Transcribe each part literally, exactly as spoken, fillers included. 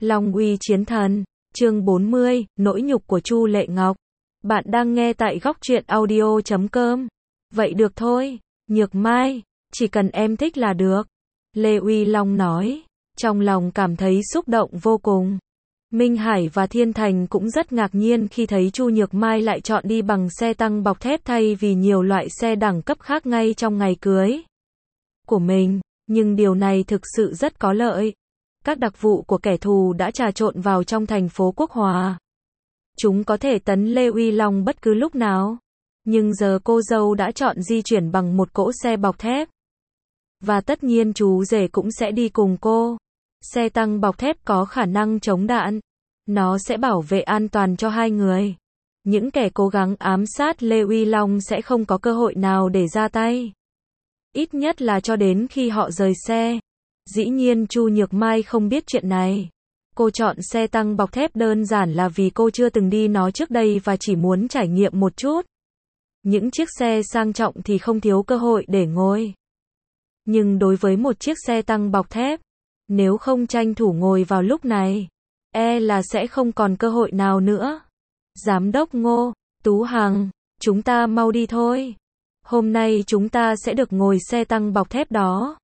Long uy chiến thần, chương bốn mươi, nỗi nhục của Chu Lệ Ngọc. Bạn đang nghe tại góc truyện audio chấm com. Vậy được thôi, Nhược Mai, chỉ cần em thích là được. Lê Uy Long nói, trong lòng cảm thấy xúc động vô cùng. Minh Hải và Thiên Thành cũng rất ngạc nhiên khi thấy Chu Nhược Mai lại chọn đi bằng xe tăng bọc thép thay vì nhiều loại xe đẳng cấp khác ngay trong ngày cưới của mình, nhưng điều này thực sự rất có lợi. Các đặc vụ của kẻ thù đã trà trộn vào trong thành phố Quốc Hòa. Chúng có thể tấn Lê Uy Long bất cứ lúc nào. Nhưng giờ cô dâu đã chọn di chuyển bằng một cỗ xe bọc thép. Và tất nhiên chú rể cũng sẽ đi cùng cô. Xe tăng bọc thép có khả năng chống đạn. Nó sẽ bảo vệ an toàn cho hai người. Những kẻ cố gắng ám sát Lê Uy Long sẽ không có cơ hội nào để ra tay. Ít nhất là cho đến khi họ rời xe. Dĩ nhiên Chu Nhược Mai không biết chuyện này. Cô chọn xe tăng bọc thép đơn giản là vì cô chưa từng đi nó trước đây và chỉ muốn trải nghiệm một chút. Những chiếc xe sang trọng thì không thiếu cơ hội để ngồi. Nhưng đối với một chiếc xe tăng bọc thép, nếu không tranh thủ ngồi vào lúc này, e là sẽ không còn cơ hội nào nữa. Giám đốc Ngô, Tú Hằng, chúng ta mau đi thôi. Hôm nay chúng ta sẽ được ngồi xe tăng bọc thép đó.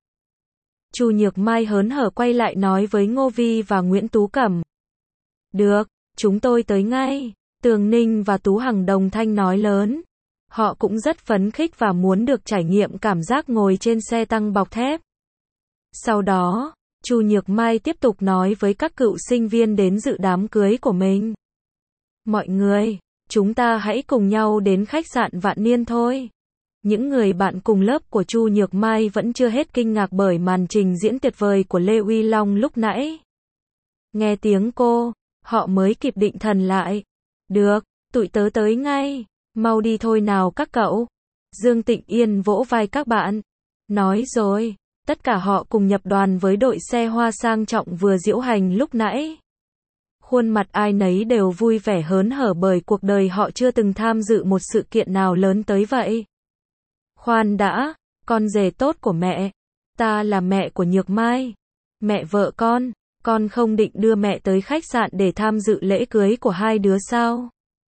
Chu Nhược Mai hớn hở quay lại nói với Ngô Vi và Nguyễn Tú Cẩm. Được, chúng tôi tới ngay. Tường Ninh và Tú Hằng đồng thanh nói lớn. Họ cũng rất phấn khích và muốn được trải nghiệm cảm giác ngồi trên xe tăng bọc thép. Sau đó, Chu Nhược Mai tiếp tục nói với các cựu sinh viên đến dự đám cưới của mình. Mọi người, chúng ta hãy cùng nhau đến khách sạn Vạn Niên thôi. Những người bạn cùng lớp của Chu Nhược Mai vẫn chưa hết kinh ngạc bởi màn trình diễn tuyệt vời của Lê Uy Long lúc nãy. Nghe tiếng cô, họ mới kịp định thần lại. Được, tụi tớ tới ngay. Mau đi thôi nào các cậu. Dương Tịnh Yên vỗ vai các bạn. Nói rồi, tất cả họ cùng nhập đoàn với đội xe hoa sang trọng vừa diễu hành lúc nãy. Khuôn mặt ai nấy đều vui vẻ hớn hở bởi cuộc đời họ chưa từng tham dự một sự kiện nào lớn tới vậy. Khoan đã, con rể tốt của mẹ. Ta là mẹ của Nhược Mai. Mẹ vợ con, con không định đưa mẹ tới khách sạn để tham dự lễ cưới của hai đứa sao?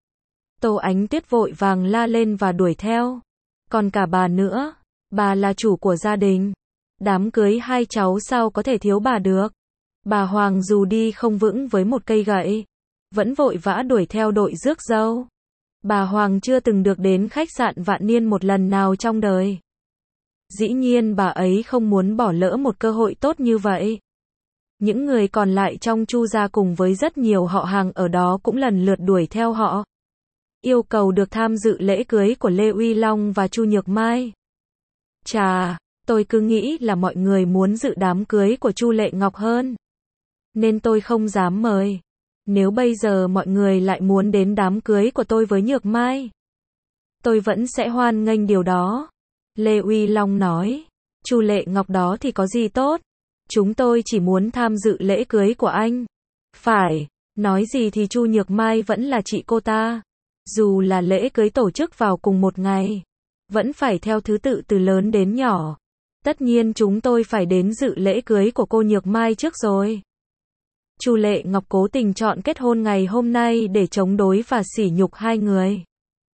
Tô Ánh Tuyết vội vàng la lên và đuổi theo. Còn cả bà nữa, bà là chủ của gia đình. Đám cưới hai cháu sao có thể thiếu bà được? Bà Hoàng dù đi không vững với một cây gậy, vẫn vội vã đuổi theo đội rước dâu. Bà Hoàng chưa từng được đến khách sạn Vạn Niên một lần nào trong đời. Dĩ nhiên bà ấy không muốn bỏ lỡ một cơ hội tốt như vậy. Những người còn lại trong Chu gia cùng với rất nhiều họ hàng ở đó cũng lần lượt đuổi theo họ. Yêu cầu được tham dự lễ cưới của Lê Uy Long và Chu Nhược Mai. Chà, tôi cứ nghĩ là mọi người muốn dự đám cưới của Chu Lệ Ngọc hơn. Nên tôi không dám mời. Nếu bây giờ mọi người lại muốn đến đám cưới của tôi với Nhược Mai, tôi vẫn sẽ hoan nghênh điều đó. Lê Uy Long nói, Chu Lệ Ngọc đó thì có gì tốt. Chúng tôi chỉ muốn tham dự lễ cưới của anh. Phải, nói gì thì Chu Nhược Mai vẫn là chị cô ta. Dù là lễ cưới tổ chức vào cùng một ngày, vẫn phải theo thứ tự từ lớn đến nhỏ. Tất nhiên chúng tôi phải đến dự lễ cưới của cô Nhược Mai trước rồi. Chu Lệ Ngọc cố tình chọn kết hôn ngày hôm nay để chống đối và sỉ nhục hai người.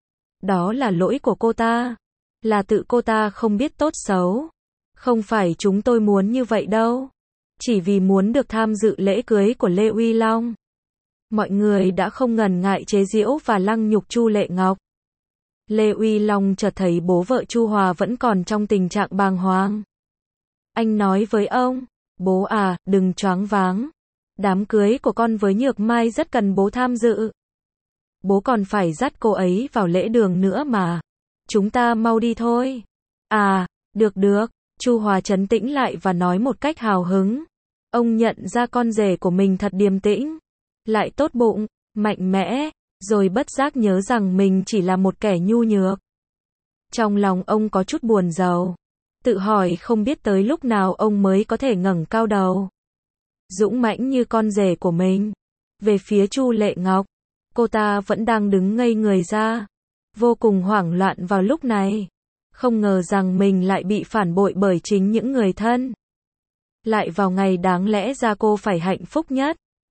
Đó là lỗi của cô ta. Là tự cô ta không biết tốt xấu. Không phải chúng tôi muốn như vậy đâu. Chỉ vì muốn được tham dự lễ cưới của Lê Uy Long. Mọi người đã không ngần ngại chế giễu và lăng nhục Chu Lệ Ngọc. Lê Uy Long chợt thấy bố vợ Chu Hòa vẫn còn trong tình trạng bàng hoàng. Anh nói với ông, bố à, đừng choáng váng. Đám cưới của con với Nhược Mai rất cần bố tham dự. Bố còn phải dắt cô ấy vào lễ đường nữa mà. Chúng ta mau đi thôi. À, được được. Chu Hòa trấn tĩnh lại và nói một cách hào hứng. Ông nhận ra con rể của mình thật điềm tĩnh, lại tốt bụng, mạnh mẽ, rồi bất giác nhớ rằng mình chỉ là một kẻ nhu nhược. Trong lòng ông có chút buồn rầu, tự hỏi không biết tới lúc nào ông mới có thể ngẩng cao đầu. Dũng mãnh như con rể của mình. Về phía Chu Lệ Ngọc, cô ta vẫn đang đứng ngây người ra, vô cùng hoảng loạn vào lúc này. Không ngờ rằng mình lại bị phản bội bởi chính những người thân. Lại vào ngày đáng lẽ ra cô phải hạnh phúc nhất.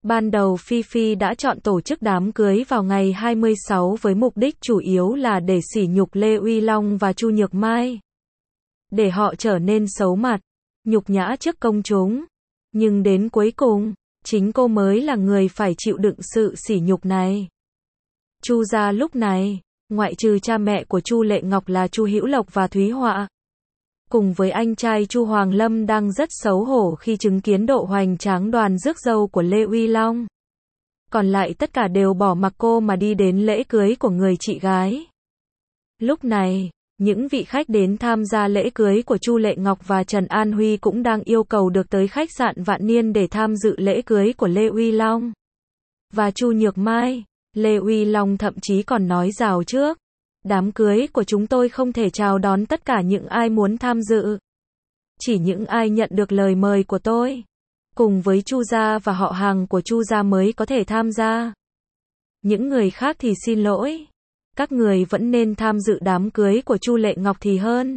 Ban đầu Phi Phi đã chọn tổ chức đám cưới vào ngày hai mươi sáu với mục đích chủ yếu là để sỉ nhục Lê Uy Long và Chu Nhược Mai. Để họ trở nên xấu mặt, nhục nhã trước công chúng. Nhưng đến cuối cùng, chính cô mới là người phải chịu đựng sự sỉ nhục này. Chu gia lúc này, ngoại trừ cha mẹ của Chu Lệ Ngọc là Chu Hữu Lộc và Thúy Họa, cùng với anh trai Chu Hoàng Lâm đang rất xấu hổ khi chứng kiến độ hoành tráng đoàn rước dâu của Lê Uy Long. Còn lại tất cả đều bỏ mặc cô mà đi đến lễ cưới của người chị gái. Lúc này, những vị khách đến tham gia lễ cưới của Chu Lệ Ngọc và Trần An Huy cũng đang yêu cầu được tới khách sạn Vạn Niên để tham dự lễ cưới của Lê Uy Long và Chu Nhược Mai. Lê Uy Long thậm chí còn nói rào trước, đám cưới của chúng tôi không thể chào đón tất cả những ai muốn tham dự. Chỉ những ai nhận được lời mời của tôi, cùng với Chu gia và họ hàng của Chu gia mới có thể tham gia. Những người khác thì xin lỗi. Các người vẫn nên tham dự đám cưới của Chu Lệ Ngọc thì hơn.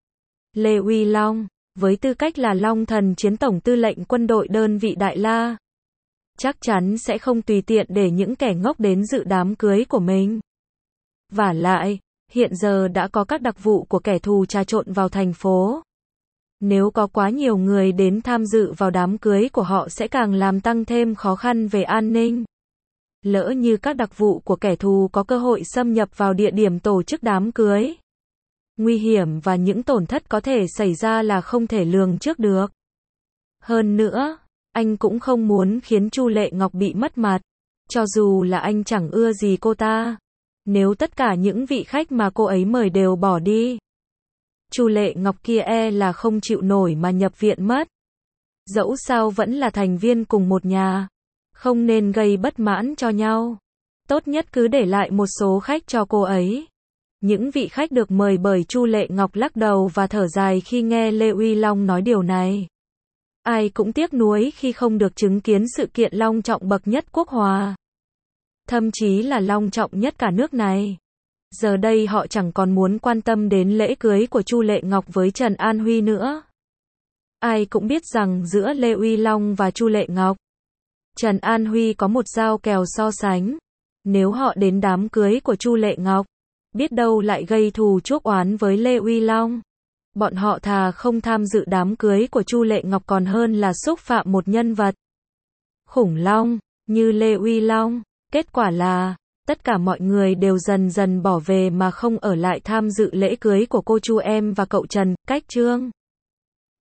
Lê Uy Long, với tư cách là Long Thần Chiến Tổng Tư lệnh quân đội đơn vị Đại La, chắc chắn sẽ không tùy tiện để những kẻ ngốc đến dự đám cưới của mình. Vả lại, hiện giờ đã có các đặc vụ của kẻ thù trà trộn vào thành phố. Nếu có quá nhiều người đến tham dự vào đám cưới của họ sẽ càng làm tăng thêm khó khăn về an ninh. Lỡ như các đặc vụ của kẻ thù có cơ hội xâm nhập vào địa điểm tổ chức đám cưới, nguy hiểm và những tổn thất có thể xảy ra là không thể lường trước được. Hơn nữa, anh cũng không muốn khiến Chu Lệ Ngọc bị mất mặt, cho dù là anh chẳng ưa gì cô ta. Nếu tất cả những vị khách mà cô ấy mời đều bỏ đi, Chu Lệ Ngọc kia e là không chịu nổi mà nhập viện mất. Dẫu sao vẫn là thành viên cùng một nhà, không nên gây bất mãn cho nhau. Tốt nhất cứ để lại một số khách cho cô ấy. Những vị khách được mời bởi Chu Lệ Ngọc lắc đầu và thở dài khi nghe Lê Uy Long nói điều này. Ai cũng tiếc nuối khi không được chứng kiến sự kiện long trọng bậc nhất quốc hòa. Thậm chí là long trọng nhất cả nước này. Giờ đây họ chẳng còn muốn quan tâm đến lễ cưới của Chu Lệ Ngọc với Trần An Huy nữa. Ai cũng biết rằng giữa Lê Uy Long và Chu Lệ Ngọc, Trần An Huy có một giao kèo so sánh. Nếu họ đến đám cưới của Chu Lệ Ngọc, biết đâu lại gây thù chuốc oán với Lê Uy Long. Bọn họ thà không tham dự đám cưới của Chu Lệ Ngọc còn hơn là xúc phạm một nhân vật khủng long như Lê Uy Long. Kết quả là, tất cả mọi người đều dần dần bỏ về mà không ở lại tham dự lễ cưới của cô Chu em và cậu Trần, Cách Trương.